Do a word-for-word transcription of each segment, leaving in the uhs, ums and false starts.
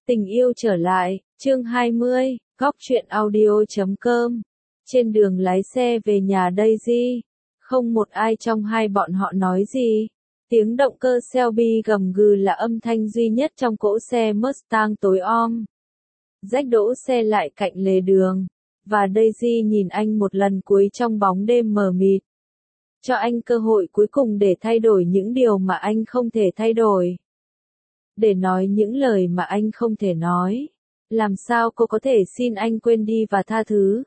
Tình yêu trở lại, chương hai mươi, góc truyện audio chấm com. Trên đường lái xe về nhà Daisy, không một ai trong hai bọn họ nói gì. Tiếng động cơ Shelby gầm gừ là âm thanh duy nhất trong cỗ xe Mustang tối om. Jack đỗ xe lại cạnh lề đường, và Daisy nhìn anh một lần cuối trong bóng đêm mờ mịt. Cho anh cơ hội cuối cùng để thay đổi những điều mà anh không thể thay đổi. Để nói những lời mà anh không thể nói. Làm sao cô có thể xin anh quên đi và tha thứ?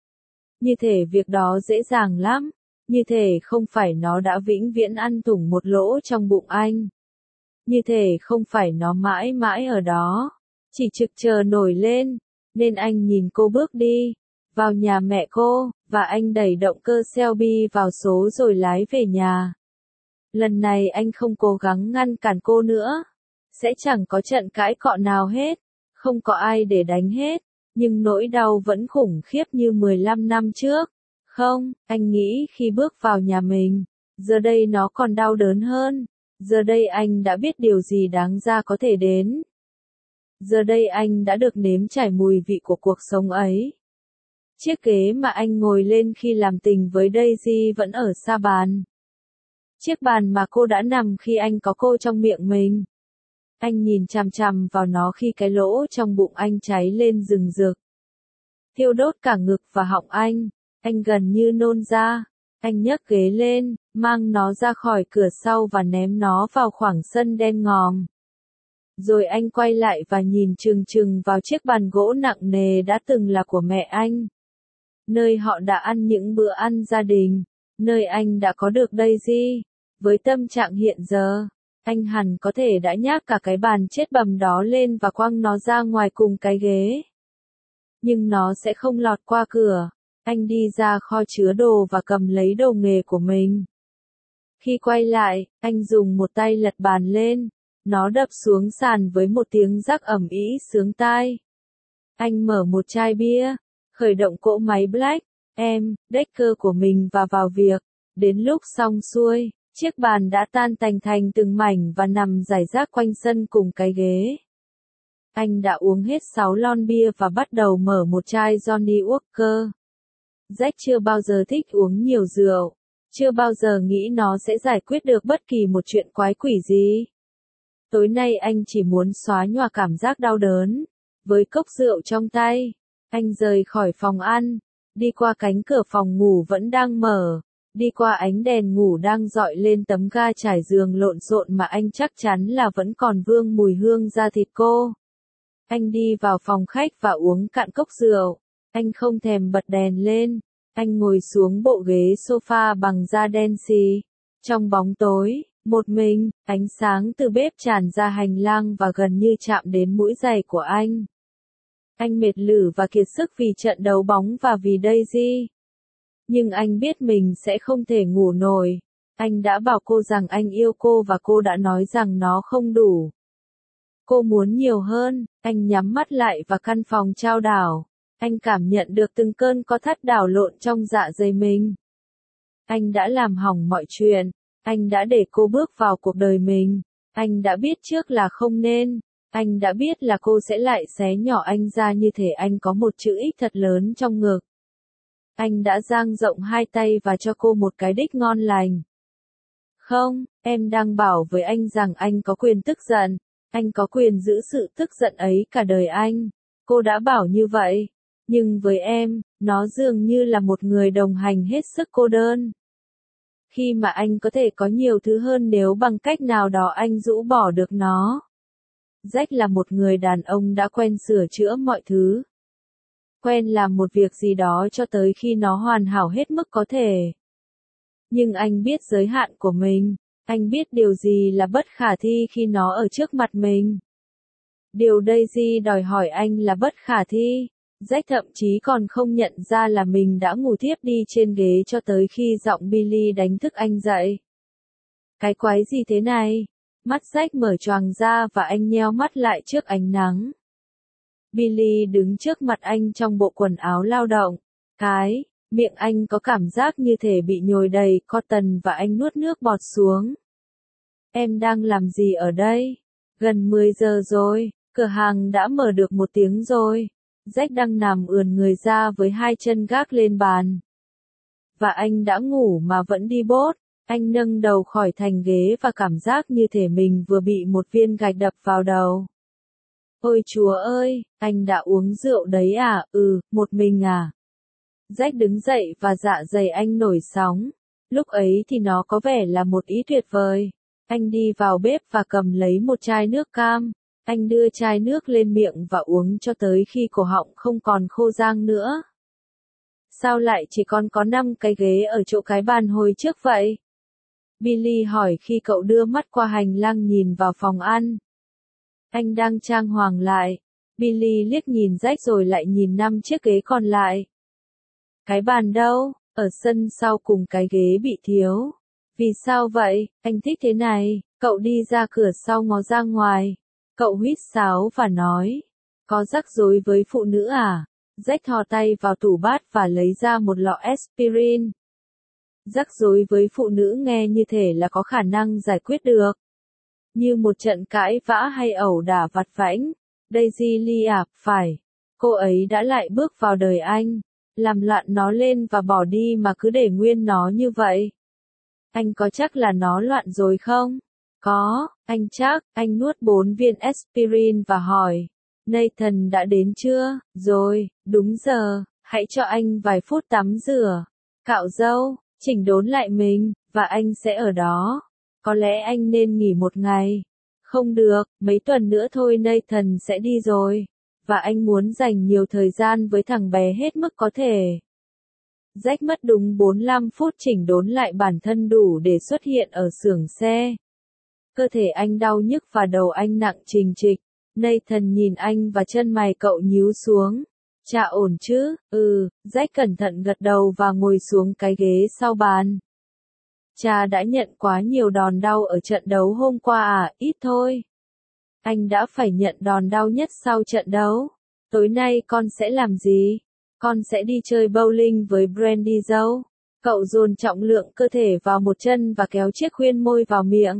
Như thể việc đó dễ dàng lắm. Như thể không phải nó đã vĩnh viễn ăn thủng một lỗ trong bụng anh. Như thể không phải nó mãi mãi ở đó. Chỉ trực chờ nổi lên. Nên anh nhìn cô bước đi. Vào nhà mẹ cô, và anh đẩy động cơ Shelby vào số rồi lái về nhà. Lần này anh không cố gắng ngăn cản cô nữa. Sẽ chẳng có trận cãi cọ nào hết, không có ai để đánh hết, nhưng nỗi đau vẫn khủng khiếp như mười lăm năm trước. Không, anh nghĩ khi bước vào nhà mình, giờ đây nó còn đau đớn hơn. Giờ đây anh đã biết điều gì đáng ra có thể đến. Giờ đây anh đã được nếm trải mùi vị của cuộc sống ấy. Chiếc ghế mà anh ngồi lên khi làm tình với Daisy vẫn ở xa bàn. Chiếc bàn mà cô đã nằm khi anh có cô trong miệng mình. Anh nhìn chằm chằm vào nó khi cái lỗ trong bụng anh cháy lên rừng rực. Thiêu đốt cả ngực và họng anh. Anh gần như nôn ra. Anh nhấc ghế lên, mang nó ra khỏi cửa sau và ném nó vào khoảng sân đen ngòm. Rồi anh quay lại và nhìn chừng chừng vào chiếc bàn gỗ nặng nề đã từng là của mẹ anh. Nơi họ đã ăn những bữa ăn gia đình. Nơi anh đã có được Daisy. Với tâm trạng hiện giờ, anh hẳn có thể đã nhác cả cái bàn chết bầm đó lên và quăng nó ra ngoài cùng cái ghế. Nhưng nó sẽ không lọt qua cửa. Anh đi ra kho chứa đồ và cầm lấy đồ nghề của mình. Khi quay lại, anh dùng một tay lật bàn lên. Nó đập xuống sàn với một tiếng rắc ầm ĩ sướng tai. Anh mở một chai bia, khởi động cỗ máy Black em Decker của mình và vào việc. Đến lúc xong xuôi, chiếc bàn đã tan tành thành từng mảnh và nằm rải rác quanh sân cùng cái ghế. Anh đã uống hết sáu lon bia và bắt đầu mở một chai Johnny Walker. Jack chưa bao giờ thích uống nhiều rượu, chưa bao giờ nghĩ nó sẽ giải quyết được bất kỳ một chuyện quái quỷ gì. Tối nay anh chỉ muốn xóa nhòa cảm giác đau đớn. Với cốc rượu trong tay, anh rời khỏi phòng ăn, đi qua cánh cửa phòng ngủ vẫn đang mở. Đi qua ánh đèn ngủ đang dọi lên tấm ga trải giường lộn xộn mà anh chắc chắn là vẫn còn vương mùi hương da thịt cô. Anh đi vào phòng khách và uống cạn cốc rượu. Anh không thèm bật đèn lên. Anh ngồi xuống bộ ghế sofa bằng da đen xì. Trong bóng tối, một mình, ánh sáng từ bếp tràn ra hành lang và gần như chạm đến mũi giày của anh. Anh mệt lử và kiệt sức vì trận đấu bóng và vì Daisy. Nhưng anh biết mình sẽ không thể ngủ nổi. Anh đã bảo cô rằng anh yêu cô và cô đã nói rằng nó không đủ. Cô muốn nhiều hơn. Anh nhắm mắt lại và căn phòng chao đảo. Anh cảm nhận được từng cơn co thắt đảo lộn trong dạ dày mình. Anh đã làm hỏng mọi chuyện. Anh đã để cô bước vào cuộc đời mình. Anh đã biết trước là không nên. Anh đã biết là cô sẽ lại xé nhỏ anh ra như thể anh có một chữ X thật lớn trong ngực. Anh đã dang rộng hai tay và cho cô một cái đích ngon lành. Không, em đang bảo với anh rằng anh có quyền tức giận. Anh có quyền giữ sự tức giận ấy cả đời anh. Cô đã bảo như vậy. Nhưng với em, nó dường như là một người đồng hành hết sức cô đơn. Khi mà anh có thể có nhiều thứ hơn nếu bằng cách nào đó anh rũ bỏ được nó. Jack là một người đàn ông đã quen sửa chữa mọi thứ. Quen làm một việc gì đó cho tới khi nó hoàn hảo hết mức có thể. Nhưng anh biết giới hạn của mình. Anh biết điều gì là bất khả thi khi nó ở trước mặt mình. Điều Daisy đòi hỏi anh là bất khả thi. Jack thậm chí còn không nhận ra là mình đã ngủ thiếp đi trên ghế cho tới khi giọng Billy đánh thức anh dậy. Cái quái gì thế này? Mắt Jack mở choàng ra và anh nheo mắt lại trước ánh nắng. Billy đứng trước mặt anh trong bộ quần áo lao động. Cái, miệng anh có cảm giác như thể bị nhồi đầy cotton và anh nuốt nước bọt xuống. Em đang làm gì ở đây? Gần mười giờ rồi. Cửa hàng đã mở được một tiếng rồi. Jack đang nằm ườn người ra với hai chân gác lên bàn. Và anh đã ngủ mà vẫn đi bốt. Anh nâng đầu khỏi thành ghế và cảm giác như thể mình vừa bị một viên gạch đập vào đầu. Ôi chúa ơi, anh đã uống rượu đấy à? Ừ, một mình à? Jack đứng dậy và dạ dày anh nổi sóng. Lúc ấy thì nó có vẻ là một ý tuyệt vời. Anh đi vào bếp và cầm lấy một chai nước cam. Anh đưa chai nước lên miệng và uống cho tới khi cổ họng không còn khô rang nữa. Sao lại chỉ còn có năm cái ghế ở chỗ cái bàn hồi trước vậy? Billy hỏi khi cậu đưa mắt qua hành lang nhìn vào phòng ăn. Anh đang trang hoàng lại. Billy liếc nhìn Jack rồi lại nhìn năm chiếc ghế còn lại. Cái bàn đâu? Ở sân sau cùng cái ghế bị thiếu. Vì sao vậy? Anh thích thế này. Cậu đi ra cửa sau ngó ra ngoài. Cậu huýt sáo và nói. Có rắc rối với phụ nữ à? Jack thò tay vào tủ bát và lấy ra một lọ aspirin. Rắc rối với phụ nữ nghe như thể là có khả năng giải quyết được. Như một trận cãi vã hay ẩu đả vặt vãnh. Daisy Lee à, phải. Cô ấy đã lại bước vào đời anh. Làm loạn nó lên và bỏ đi mà cứ để nguyên nó như vậy. Anh có chắc là nó loạn rồi không? Có, anh chắc. Anh nuốt bốn viên aspirin và hỏi. Nathan đã đến chưa? Rồi, đúng giờ. Hãy cho anh vài phút tắm rửa, cạo râu, chỉnh đốn lại mình, và anh sẽ ở đó. Có lẽ anh nên nghỉ một ngày. Không được, mấy tuần nữa thôi Nathan sẽ đi rồi. Và anh muốn dành nhiều thời gian với thằng bé hết mức có thể. Jack mất đúng bốn mươi lăm phút chỉnh đốn lại bản thân đủ để xuất hiện ở xưởng xe. Cơ thể anh đau nhức và đầu anh nặng trình trịch. Nathan nhìn anh và chân mày cậu nhíu xuống. Chả ổn chứ? Ừ, Jack cẩn thận gật đầu và ngồi xuống cái ghế sau bàn. Cha đã nhận quá nhiều đòn đau ở trận đấu hôm qua à? Ít thôi. Anh đã phải nhận đòn đau nhất sau trận đấu. Tối nay con sẽ làm gì? Con sẽ đi chơi bowling với Brandy dâu. Cậu dồn trọng lượng cơ thể vào một chân và kéo chiếc khuyên môi vào miệng.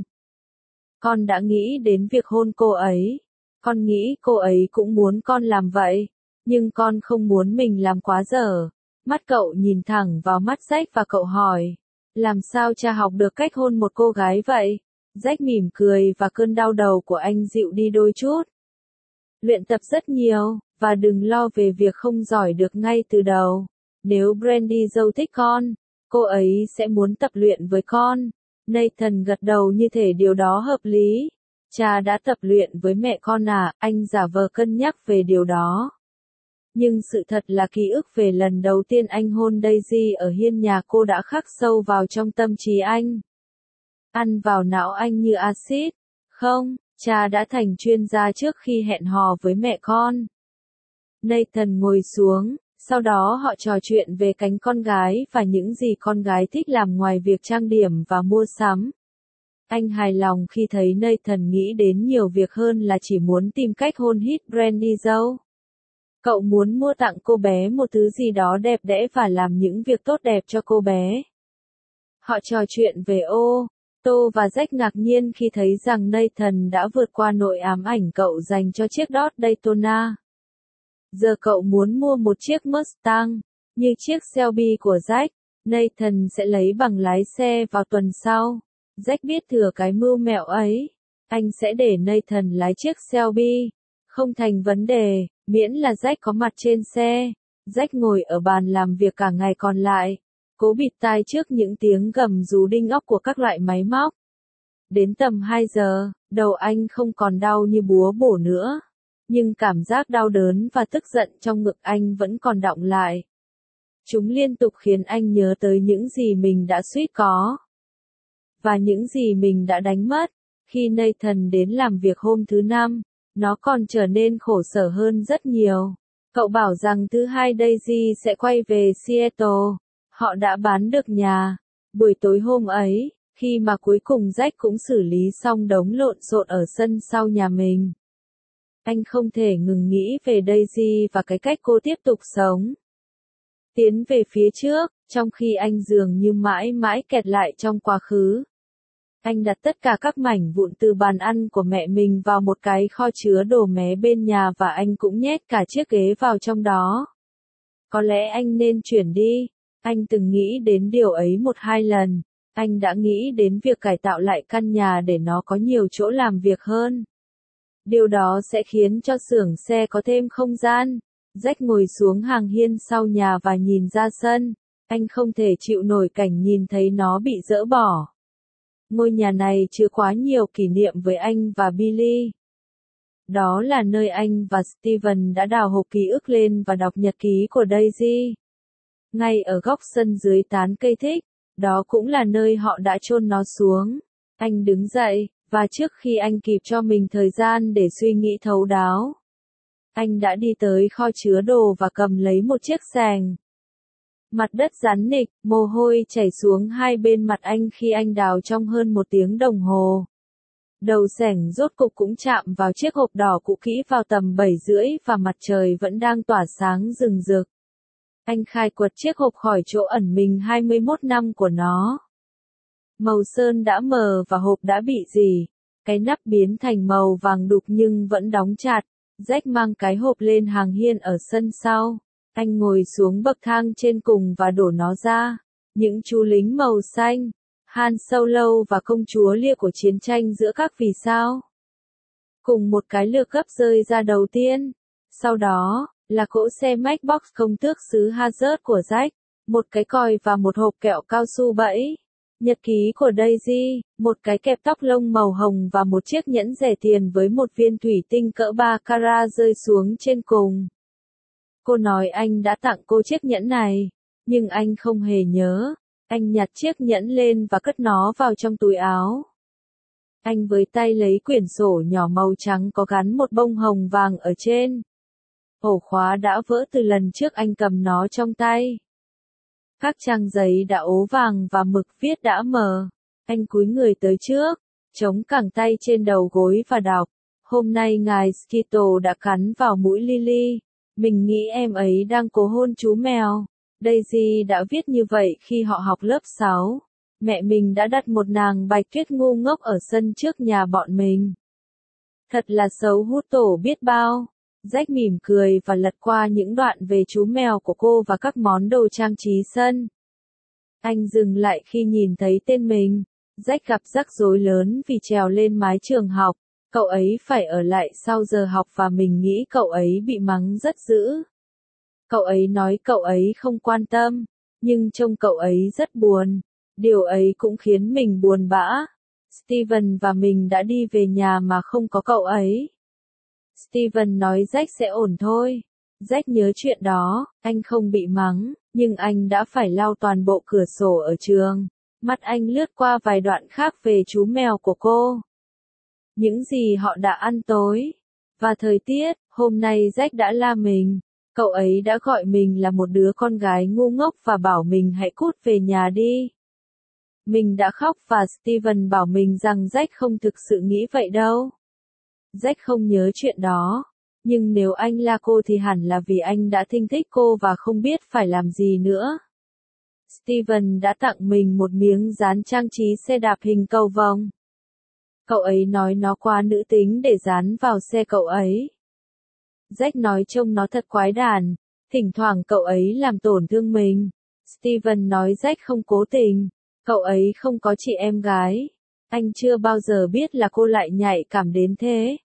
Con đã nghĩ đến việc hôn cô ấy. Con nghĩ cô ấy cũng muốn con làm vậy. Nhưng con không muốn mình làm quá dở. Mắt cậu nhìn thẳng vào mắt Jack và cậu hỏi. Làm sao cha học được cách hôn một cô gái vậy? Jack mỉm cười và cơn đau đầu của anh dịu đi đôi chút. Luyện tập rất nhiều, và đừng lo về việc không giỏi được ngay từ đầu. Nếu Brandy dâu thích con, cô ấy sẽ muốn tập luyện với con. Nathan gật đầu như thể điều đó hợp lý. Cha đã tập luyện với mẹ con à? Anh giả vờ cân nhắc về điều đó. Nhưng sự thật là ký ức về lần đầu tiên anh hôn Daisy ở hiên nhà cô đã khắc sâu vào trong tâm trí anh. Ăn vào não anh như axit. Không, cha đã thành chuyên gia trước khi hẹn hò với mẹ con. Nathan ngồi xuống, sau đó họ trò chuyện về cánh con gái và những gì con gái thích làm ngoài việc trang điểm và mua sắm. Anh hài lòng khi thấy Nathan nghĩ đến nhiều việc hơn là chỉ muốn tìm cách hôn hít Brandy dâu. Cậu muốn mua tặng cô bé một thứ gì đó đẹp đẽ và làm những việc tốt đẹp cho cô bé. Họ trò chuyện về ô tô và Jack ngạc nhiên khi thấy rằng Nathan đã vượt qua nỗi ám ảnh cậu dành cho chiếc Dodge Daytona. Giờ cậu muốn mua một chiếc Mustang, như chiếc Shelby của Jack. Nathan sẽ lấy bằng lái xe vào tuần sau. Jack biết thừa cái mưu mẹo ấy. Anh sẽ để Nathan lái chiếc Shelby. Không thành vấn đề, miễn là Jack có mặt trên xe. Jack ngồi ở bàn làm việc cả ngày còn lại. Cố bịt tai trước những tiếng gầm rú đinh ốc của các loại máy móc. Đến tầm hai giờ, đầu anh không còn đau như búa bổ nữa. Nhưng cảm giác đau đớn và tức giận trong ngực anh vẫn còn đọng lại. Chúng liên tục khiến anh nhớ tới những gì mình đã suýt có. Và những gì mình đã đánh mất. Khi Nathan đến làm việc hôm thứ năm, nó còn trở nên khổ sở hơn rất nhiều. Cậu bảo rằng thứ hai Daisy sẽ quay về Seattle. Họ đã bán được nhà. Buổi tối hôm ấy, khi mà cuối cùng Jack cũng xử lý xong đống lộn xộn ở sân sau nhà mình. Anh không thể ngừng nghĩ về Daisy và cái cách cô tiếp tục sống. Tiến về phía trước, trong khi anh dường như mãi mãi kẹt lại trong quá khứ. Anh đặt tất cả các mảnh vụn từ bàn ăn của mẹ mình vào một cái kho chứa đồ mé bên nhà và anh cũng nhét cả chiếc ghế vào trong đó. Có lẽ anh nên chuyển đi. Anh từng nghĩ đến điều ấy một hai lần. Anh đã nghĩ đến việc cải tạo lại căn nhà để nó có nhiều chỗ làm việc hơn. Điều đó sẽ khiến cho xưởng xe có thêm không gian. Jack ngồi xuống hàng hiên sau nhà và nhìn ra sân. Anh không thể chịu nổi cảnh nhìn thấy nó bị dỡ bỏ. Ngôi nhà này chứa quá nhiều kỷ niệm với anh và Billy. Đó là nơi anh và Steven đã đào hộp ký ức lên và đọc nhật ký của Daisy. Ngay ở góc sân dưới tán cây thích, đó cũng là nơi họ đã chôn nó xuống. Anh đứng dậy, và trước khi anh kịp cho mình thời gian để suy nghĩ thấu đáo, anh đã đi tới kho chứa đồ và cầm lấy một chiếc xẻng. Mặt đất rắn nịch, mồ hôi chảy xuống hai bên mặt anh khi anh đào trong hơn một tiếng đồng hồ. Đầu xẻng rốt cục cũng chạm vào chiếc hộp đỏ cũ kỹ vào tầm bảy rưỡi và mặt trời vẫn đang tỏa sáng rừng rực. Anh khai quật chiếc hộp khỏi chỗ ẩn mình hai mươi mốt năm của nó. Màu sơn đã mờ và hộp đã bị rỉ. Cái nắp biến thành màu vàng đục nhưng vẫn đóng chặt. Jack mang cái hộp lên hàng hiên ở sân sau. Anh ngồi xuống bậc thang trên cùng và đổ nó ra. Những chú lính màu xanh, Han Solo và công chúa Lia của chiến tranh giữa các vì sao. Cùng một cái lược gấp rơi ra đầu tiên. Sau đó, là cỗ xe Matchbox công tước xứ Hazard của Jack, một cái còi và một hộp kẹo cao su bẫy. Nhật ký của Daisy, một cái kẹp tóc lông màu hồng và một chiếc nhẫn rẻ tiền với một viên thủy tinh cỡ ba carat rơi xuống trên cùng. Cô nói anh đã tặng cô chiếc nhẫn này, nhưng anh không hề nhớ. Anh nhặt chiếc nhẫn lên và cất nó vào trong túi áo. Anh với tay lấy quyển sổ nhỏ màu trắng có gắn một bông hồng vàng ở trên. Ổ khóa đã vỡ từ lần trước anh cầm nó trong tay. Các trang giấy đã ố vàng và mực viết đã mờ. Anh cúi người tới trước, chống cẳng tay trên đầu gối và đọc. Hôm nay ngài Skittle đã cắn vào mũi Lily. Mình nghĩ em ấy đang cố hôn chú mèo. Daisy đã viết như vậy khi họ học lớp sáu. Mẹ mình đã đặt một nàng bạch tuyết ngu ngốc ở sân trước nhà bọn mình. Thật là xấu hút tổ biết bao. Jack mỉm cười và lật qua những đoạn về chú mèo của cô và các món đồ trang trí sân. Anh dừng lại khi nhìn thấy tên mình. Jack gặp rắc rối lớn vì trèo lên mái trường học. Cậu ấy phải ở lại sau giờ học và mình nghĩ cậu ấy bị mắng rất dữ. Cậu ấy nói cậu ấy không quan tâm, nhưng trông cậu ấy rất buồn. Điều ấy cũng khiến mình buồn bã. Steven và mình đã đi về nhà mà không có cậu ấy. Steven nói Jack sẽ ổn thôi. Jack nhớ chuyện đó, anh không bị mắng, nhưng anh đã phải lau toàn bộ cửa sổ ở trường. Mắt anh lướt qua vài đoạn khác về chú mèo của cô. Những gì họ đã ăn tối. Và thời tiết, hôm nay Jack đã la mình. Cậu ấy đã gọi mình là một đứa con gái ngu ngốc và bảo mình hãy cút về nhà đi. Mình đã khóc và Steven bảo mình rằng Jack không thực sự nghĩ vậy đâu. Jack không nhớ chuyện đó. Nhưng nếu anh la cô thì hẳn là vì anh đã thinh thích cô và không biết phải làm gì nữa. Steven đã tặng mình một miếng dán trang trí xe đạp hình cầu vồng. Cậu ấy nói nó quá nữ tính để dán vào xe cậu ấy. Jack nói trông nó thật quái đản, thỉnh thoảng cậu ấy làm tổn thương mình. Steven nói Jack không cố tình, cậu ấy không có chị em gái. Anh chưa bao giờ biết là cô lại nhạy cảm đến thế.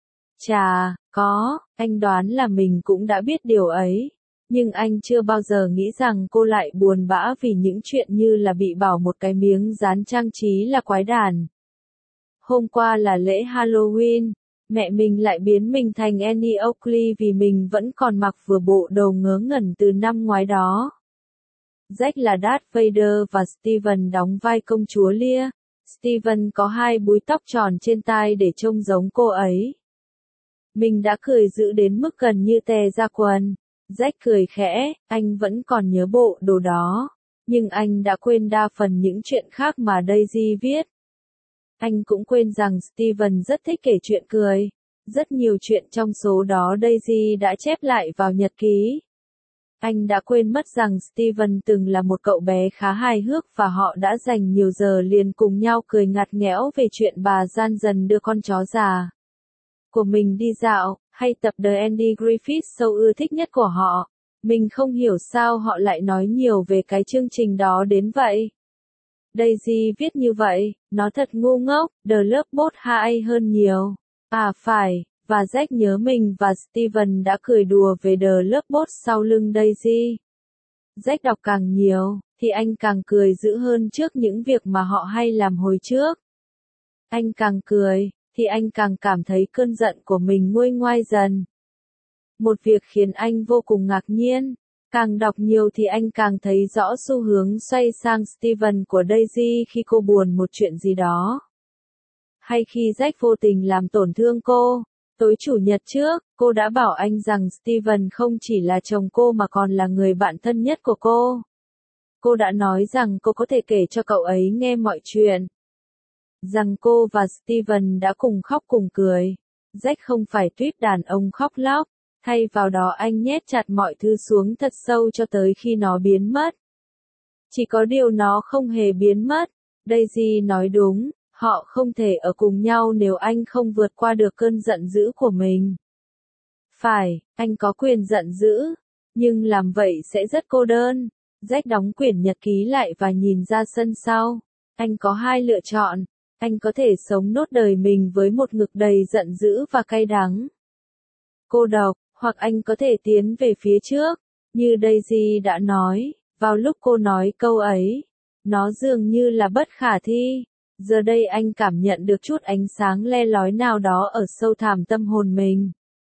Chà, có, anh đoán là mình cũng đã biết điều ấy. Nhưng anh chưa bao giờ nghĩ rằng cô lại buồn bã vì những chuyện như là bị bảo một cái miếng dán trang trí là quái đản. Hôm qua là lễ Halloween, mẹ mình lại biến mình thành Annie Oakley vì mình vẫn còn mặc vừa bộ đồ ngớ ngẩn từ năm ngoái đó. Jack là Darth Vader và Steven đóng vai công chúa Lia. Steven có hai búi tóc tròn trên tai để trông giống cô ấy. Mình đã cười dữ đến mức gần như tè ra quần. Jack cười khẽ, anh vẫn còn nhớ bộ đồ đó. Nhưng anh đã quên đa phần những chuyện khác mà Daisy viết. Anh cũng quên rằng Steven rất thích kể chuyện cười. Rất nhiều chuyện trong số đó Daisy đã chép lại vào nhật ký. Anh đã quên mất rằng Steven từng là một cậu bé khá hài hước và họ đã dành nhiều giờ liền cùng nhau cười ngặt nghẽo về chuyện bà gian dần đưa con chó già của mình đi dạo, hay tập The Andy Griffith Show ưa thích nhất của họ. Mình không hiểu sao họ lại nói nhiều về cái chương trình đó đến vậy. Daisy viết như vậy, nó thật ngu ngốc, The Love Boat hay hơn nhiều. À phải, và Jack nhớ mình và Steven đã cười đùa về The Love Boat sau lưng Daisy. Jack đọc càng nhiều, thì anh càng cười dữ hơn trước những việc mà họ hay làm hồi trước. Anh càng cười, thì anh càng cảm thấy cơn giận của mình nguôi ngoai dần. Một việc khiến anh vô cùng ngạc nhiên. Càng đọc nhiều thì anh càng thấy rõ xu hướng xoay sang Steven của Daisy khi cô buồn một chuyện gì đó. Hay khi Jack vô tình làm tổn thương cô. Tối chủ nhật trước, cô đã bảo anh rằng Steven không chỉ là chồng cô mà còn là người bạn thân nhất của cô. Cô đã nói rằng cô có thể kể cho cậu ấy nghe mọi chuyện. Rằng cô và Steven đã cùng khóc cùng cười. Jack không phải tuýp đàn ông khóc lóc. Thay vào đó anh nhét chặt mọi thứ xuống thật sâu cho tới khi nó biến mất. Chỉ có điều nó không hề biến mất. Daisy nói đúng, họ không thể ở cùng nhau nếu anh không vượt qua được cơn giận dữ của mình. Phải, anh có quyền giận dữ, nhưng làm vậy sẽ rất cô đơn. Jack đóng quyển nhật ký lại và nhìn ra sân sau. Anh có hai lựa chọn. Anh có thể sống nốt đời mình với một ngực đầy giận dữ và cay đắng, cô độc, hoặc anh có thể tiến về phía trước. Như Daisy đã nói, vào lúc cô nói câu ấy, nó dường như là bất khả thi. Giờ đây anh cảm nhận được chút ánh sáng le lói nào đó ở sâu thẳm tâm hồn mình.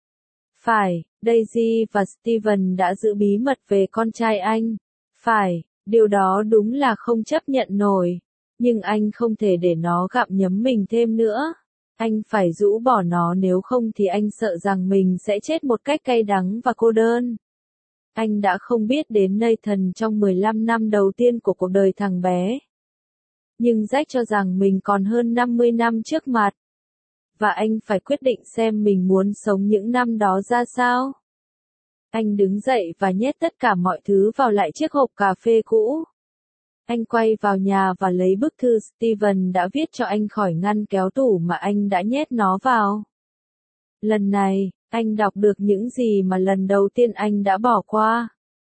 Phải, Daisy và Steven đã giữ bí mật về con trai anh. Phải, điều đó đúng là không chấp nhận nổi. Nhưng anh không thể để nó gặm nhấm mình thêm nữa. Anh phải rũ bỏ nó, nếu không thì anh sợ rằng mình sẽ chết một cách cay đắng và cô đơn. Anh đã không biết đến Nathan trong mười lăm năm đầu tiên của cuộc đời thằng bé. Nhưng Jack cho rằng mình còn hơn năm mươi năm trước mặt. Và anh phải quyết định xem mình muốn sống những năm đó ra sao. Anh đứng dậy và nhét tất cả mọi thứ vào lại chiếc hộp cà phê cũ. Anh quay vào nhà và lấy bức thư Steven đã viết cho anh khỏi ngăn kéo tủ mà anh đã nhét nó vào. Lần này, anh đọc được những gì mà lần đầu tiên anh đã bỏ qua.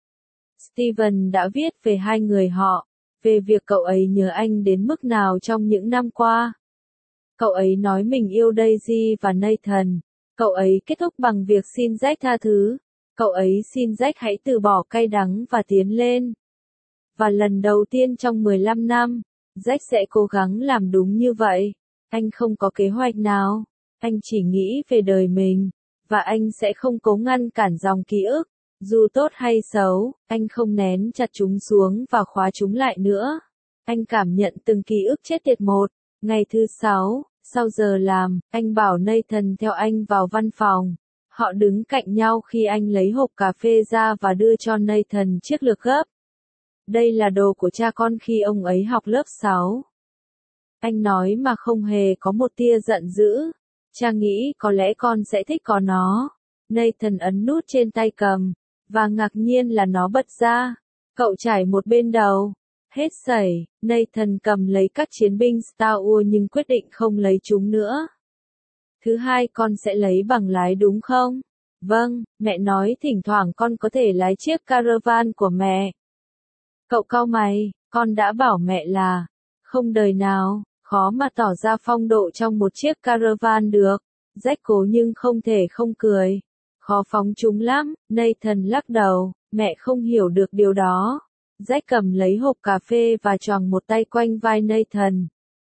Steven đã viết về hai người họ, về việc cậu ấy nhớ anh đến mức nào trong những năm qua. Cậu ấy nói mình yêu Daisy và Nathan. Cậu ấy kết thúc bằng việc xin Jack tha thứ. Cậu ấy xin Jack hãy từ bỏ cay đắng và tiến lên. Và lần đầu tiên trong mười lăm năm, Jack sẽ cố gắng làm đúng như vậy. Anh không có kế hoạch nào. Anh chỉ nghĩ về đời mình. Và anh sẽ không cố ngăn cản dòng ký ức. Dù tốt hay xấu, anh không nén chặt chúng xuống và khóa chúng lại nữa. Anh cảm nhận từng ký ức chết tiệt một. Ngày thứ sáu, sau giờ làm, anh bảo Nathan theo anh vào văn phòng. Họ đứng cạnh nhau khi anh lấy hộp cà phê ra và đưa cho Nathan chiếc lược gấp. Đây là đồ của cha con khi ông ấy học lớp sáu. Anh nói mà không hề có một tia giận dữ. Cha nghĩ có lẽ con sẽ thích có nó. Nathan ấn nút trên tay cầm. Và ngạc nhiên là nó bật ra. Cậu trải một bên đầu. Hết sẩy, Nathan cầm lấy các chiến binh Star Wars nhưng quyết định không lấy chúng nữa. Thứ hai, con sẽ lấy bằng lái đúng không? Vâng, mẹ nói thỉnh thoảng con có thể lái chiếc caravan của mẹ. Cậu cau mày, con đã bảo mẹ là, không đời nào, khó mà tỏ ra phong độ trong một chiếc caravan được. Jack cố nhưng không thể không cười. Khó phóng chúng lắm, Nathan lắc đầu, mẹ không hiểu được điều đó. Jack cầm lấy hộp cà phê và choàng một tay quanh vai Nathan.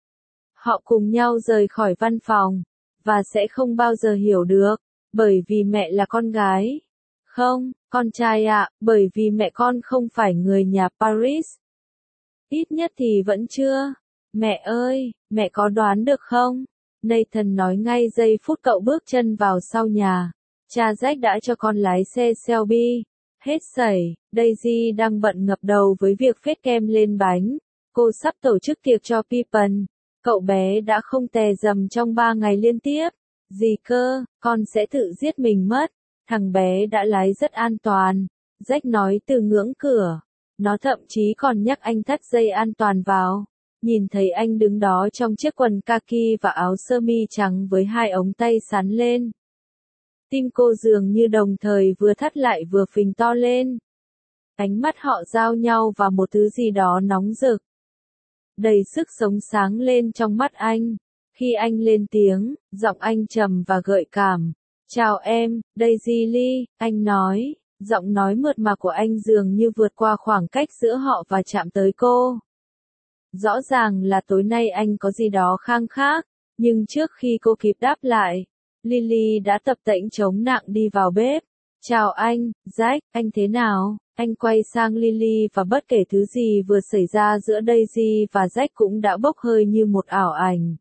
Họ cùng nhau rời khỏi văn phòng, và sẽ không bao giờ hiểu được, bởi vì mẹ là con gái. Không, con trai ạ, bởi vì mẹ con không phải người nhà Paris. Ít nhất thì vẫn chưa. Mẹ ơi, mẹ có đoán được không? Nathan nói ngay giây phút cậu bước chân vào sau nhà. Cha Jack đã cho con lái xe Shelby. Hết sẩy, Daisy đang bận ngập đầu với việc phết kem lên bánh. Cô sắp tổ chức tiệc cho Pippen. Cậu bé đã không tè dầm trong ba ngày liên tiếp. Gì cơ, con sẽ tự giết mình mất. Thằng bé đã lái rất an toàn. Jack nói từ ngưỡng cửa. Nó thậm chí còn nhắc anh thắt dây an toàn vào. Nhìn thấy anh đứng đó trong chiếc quần kaki và áo sơ mi trắng với hai ống tay sắn lên. Tim cô dường như đồng thời vừa thắt lại vừa phình to lên. Ánh mắt họ giao nhau vào một thứ gì đó nóng rực. Đầy sức sống sáng lên trong mắt anh. Khi anh lên tiếng, giọng anh trầm và gợi cảm. Chào em, Daisy Lee, anh nói. Giọng nói mượt mà của anh dường như vượt qua khoảng cách giữa họ và chạm tới cô. Rõ ràng là tối nay anh có gì đó khang khác, nhưng trước khi cô kịp đáp lại, Lily đã tập tễnh chống nặng đi vào bếp. Chào anh, Jack, anh thế nào? Anh quay sang Lily và bất kể thứ gì vừa xảy ra giữa Daisy và Jack cũng đã bốc hơi như một ảo ảnh.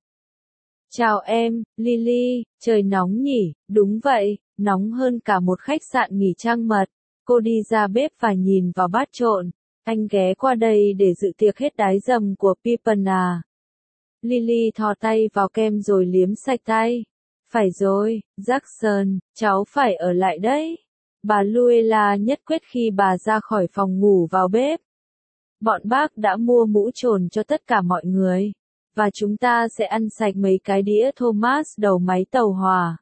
Chào em, Lily, trời nóng nhỉ, đúng vậy, nóng hơn cả một khách sạn nghỉ trăng mật. Cô đi ra bếp và nhìn vào bát trộn. Anh ghé qua đây để dự tiệc hết đái dầm của Pippen à? Lily thò tay vào kem rồi liếm sạch tay. Phải rồi, Jackson, cháu phải ở lại đấy. Bà Luella nhất quyết khi bà ra khỏi phòng ngủ vào bếp. Bọn bác đã mua mũ trồn cho tất cả mọi người. Và chúng ta sẽ ăn sạch mấy cái đĩa Thomas đầu máy tàu hỏa.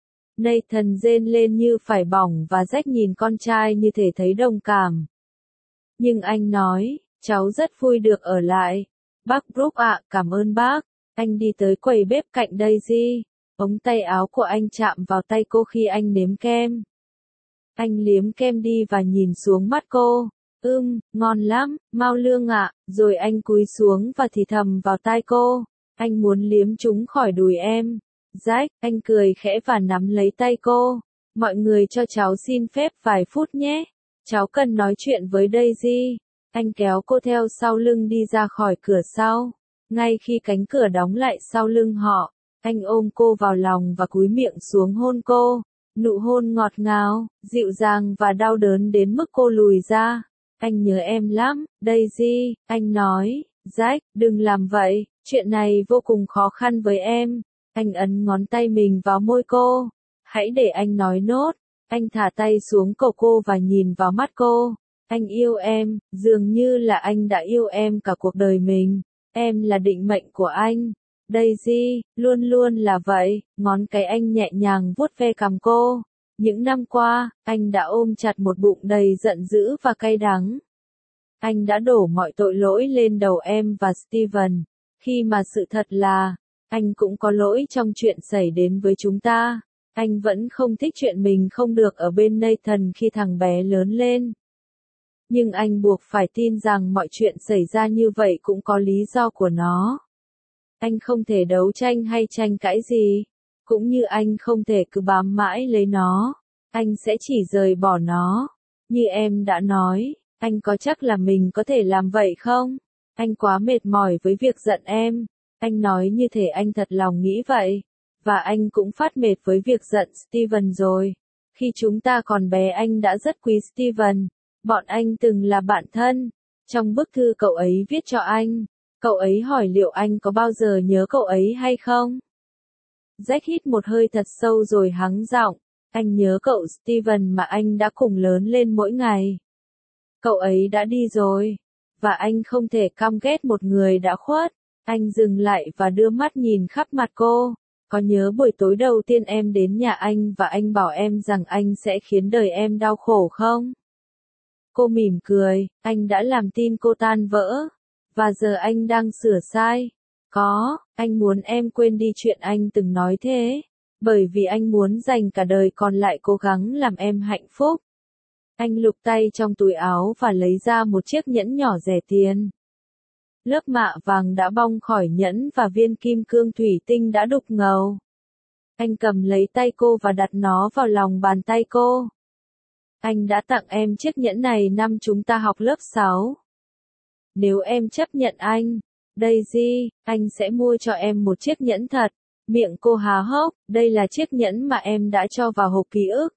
Nathan rên lên như phải bỏng và Jack nhìn con trai như thể thấy đồng cảm. Nhưng anh nói, cháu rất vui được ở lại. Bác Brooke ạ, cảm ơn bác. Anh đi tới quầy bếp cạnh Daisy. Ống tay áo của anh chạm vào tay cô khi anh nếm kem. Anh liếm kem đi và nhìn xuống mắt cô. Ưm, ngon lắm, Mao Lương ạ. Rồi anh cúi xuống và thì thầm vào tai cô. Anh muốn liếm chúng khỏi đùi em. Jack, anh cười khẽ và nắm lấy tay cô. Mọi người cho cháu xin phép vài phút nhé. Cháu cần nói chuyện với Daisy. Anh kéo cô theo sau lưng đi ra khỏi cửa sau. Ngay khi cánh cửa đóng lại sau lưng họ, anh ôm cô vào lòng và cúi miệng xuống hôn cô. Nụ hôn ngọt ngào, dịu dàng và đau đớn đến mức cô lùi ra. Anh nhớ em lắm, Daisy, anh nói. Jack, đừng làm vậy, chuyện này vô cùng khó khăn với em. Anh ấn ngón tay mình vào môi cô. Hãy để anh nói nốt. Anh thả tay xuống cổ cô và nhìn vào mắt cô. Anh yêu em, dường như là anh đã yêu em cả cuộc đời mình. Em là định mệnh của anh. Daisy, luôn luôn là vậy. Ngón cái anh nhẹ nhàng vuốt ve cằm cô. Những năm qua, anh đã ôm chặt một bụng đầy giận dữ và cay đắng. Anh đã đổ mọi tội lỗi lên đầu em và Steven. Khi mà sự thật là, anh cũng có lỗi trong chuyện xảy đến với chúng ta. Anh vẫn không thích chuyện mình không được ở bên Nathan khi thằng bé lớn lên. Nhưng anh buộc phải tin rằng mọi chuyện xảy ra như vậy cũng có lý do của nó. Anh không thể đấu tranh hay tranh cãi gì. Cũng như anh không thể cứ bám mãi lấy nó. Anh sẽ chỉ rời bỏ nó. Như em đã nói, anh có chắc là mình có thể làm vậy không? Anh quá mệt mỏi với việc giận em. Anh nói như thể anh thật lòng nghĩ vậy. Và anh cũng phát mệt với việc giận Steven rồi. Khi chúng ta còn bé anh đã rất quý Steven. Bọn anh từng là bạn thân. Trong bức thư cậu ấy viết cho anh, cậu ấy hỏi liệu anh có bao giờ nhớ cậu ấy hay không? Jack hít một hơi thật sâu rồi hắng giọng. Anh nhớ cậu Steven mà anh đã cùng lớn lên mỗi ngày. Cậu ấy đã đi rồi. Và anh không thể căm ghét một người đã khuất. Anh dừng lại và đưa mắt nhìn khắp mặt cô. Có nhớ buổi tối đầu tiên em đến nhà anh và anh bảo em rằng anh sẽ khiến đời em đau khổ không? Cô mỉm cười, anh đã làm tin cô tan vỡ. Và giờ anh đang sửa sai. Có, anh muốn em quên đi chuyện anh từng nói thế. Bởi vì anh muốn dành cả đời còn lại cố gắng làm em hạnh phúc. Anh lục tay trong túi áo và lấy ra một chiếc nhẫn nhỏ rẻ tiền. Lớp mạ vàng đã bong khỏi nhẫn và viên kim cương thủy tinh đã đục ngầu. Anh cầm lấy tay cô và đặt nó vào lòng bàn tay cô. Anh đã tặng em chiếc nhẫn này năm chúng ta học lớp sáu. Nếu em chấp nhận anh, Daisy, anh sẽ mua cho em một chiếc nhẫn thật. Miệng cô há hốc, đây là chiếc nhẫn mà em đã cho vào hộp ký ức.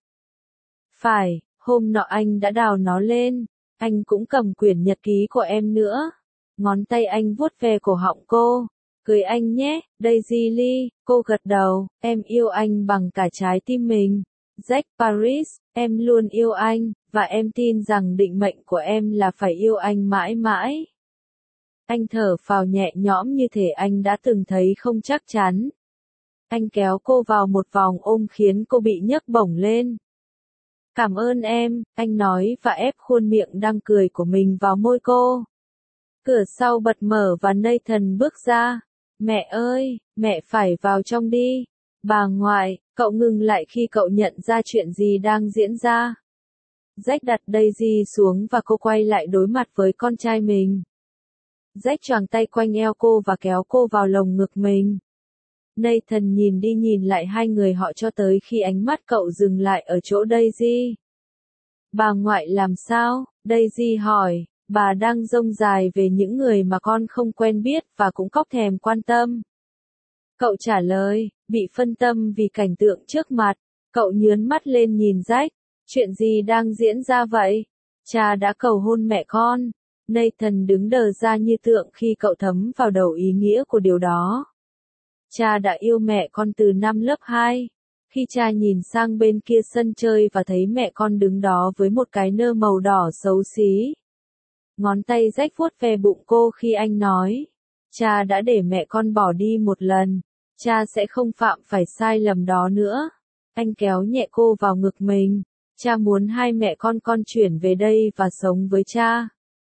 Phải, hôm nọ anh đã đào nó lên. Anh cũng cầm quyển nhật ký của em nữa. Ngón tay anh vuốt ve cổ họng cô. Cưới anh nhé, Daisy Lee, cô gật đầu, em yêu anh bằng cả trái tim mình. Jack Paris, em luôn yêu anh, và em tin rằng định mệnh của em là phải yêu anh mãi mãi. Anh thở phào nhẹ nhõm như thể anh đã từng thấy không chắc chắn. Anh kéo cô vào một vòng ôm khiến cô bị nhấc bổng lên. Cảm ơn em, anh nói và ép khuôn miệng đang cười của mình vào môi cô. Cửa sau bật mở và Nathan bước ra. Mẹ ơi, mẹ phải vào trong đi. Bà ngoại, cậu ngừng lại khi cậu nhận ra chuyện gì đang diễn ra. Jack đặt Daisy xuống và cô quay lại đối mặt với con trai mình. Jack choàng tay quanh eo cô và kéo cô vào lồng ngực mình. Nathan nhìn đi nhìn lại hai người họ cho tới khi ánh mắt cậu dừng lại ở chỗ Daisy. Bà ngoại làm sao? Daisy hỏi. Bà đang rông dài về những người mà con không quen biết và cũng cóc thèm quan tâm. Cậu trả lời, bị phân tâm vì cảnh tượng trước mặt. Cậu nhướn mắt lên nhìn Jack. Chuyện gì đang diễn ra vậy? Cha đã cầu hôn mẹ con. Nathan đứng đờ ra như tượng khi cậu thấm vào đầu ý nghĩa của điều đó. Cha đã yêu mẹ con từ năm lớp hai. Khi cha nhìn sang bên kia sân chơi và thấy mẹ con đứng đó với một cái nơ màu đỏ xấu xí. Ngón tay Jack vuốt ve bụng cô khi anh nói. Cha đã để mẹ con bỏ đi một lần. Cha sẽ không phạm phải sai lầm đó nữa. Anh kéo nhẹ cô vào ngực mình. Cha muốn hai mẹ con con chuyển về đây và sống với cha.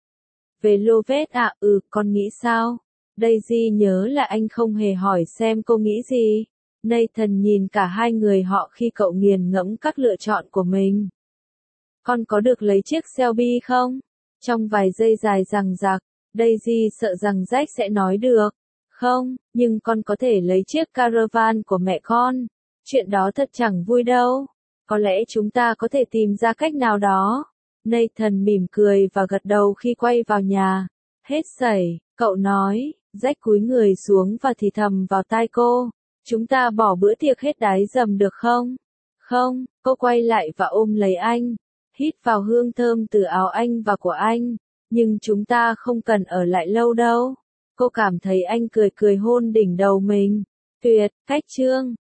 Về Lovet à, ừ, con nghĩ sao? Daisy nhớ là anh không hề hỏi xem cô nghĩ gì. Nathan nhìn cả hai người họ khi cậu nghiền ngẫm các lựa chọn của mình. Con có được lấy chiếc Shelby không? Trong vài giây dài dằng dặc, Daisy sợ rằng Jack sẽ nói được. Không, nhưng con có thể lấy chiếc Caravan của mẹ con. Chuyện đó thật chẳng vui đâu. Có lẽ chúng ta có thể tìm ra cách nào đó. Nathan mỉm cười và gật đầu khi quay vào nhà. Hết sẩy, cậu nói. Jack cúi người xuống và thì thầm vào tai cô. Chúng ta bỏ bữa tiệc hết đáy dầm được không? Không, cô quay lại và ôm lấy anh. Hít vào hương thơm từ áo anh và của anh. Nhưng chúng ta không cần ở lại lâu đâu. Cô cảm thấy anh cười cười hôn đỉnh đầu mình. Tuyệt, cách chương.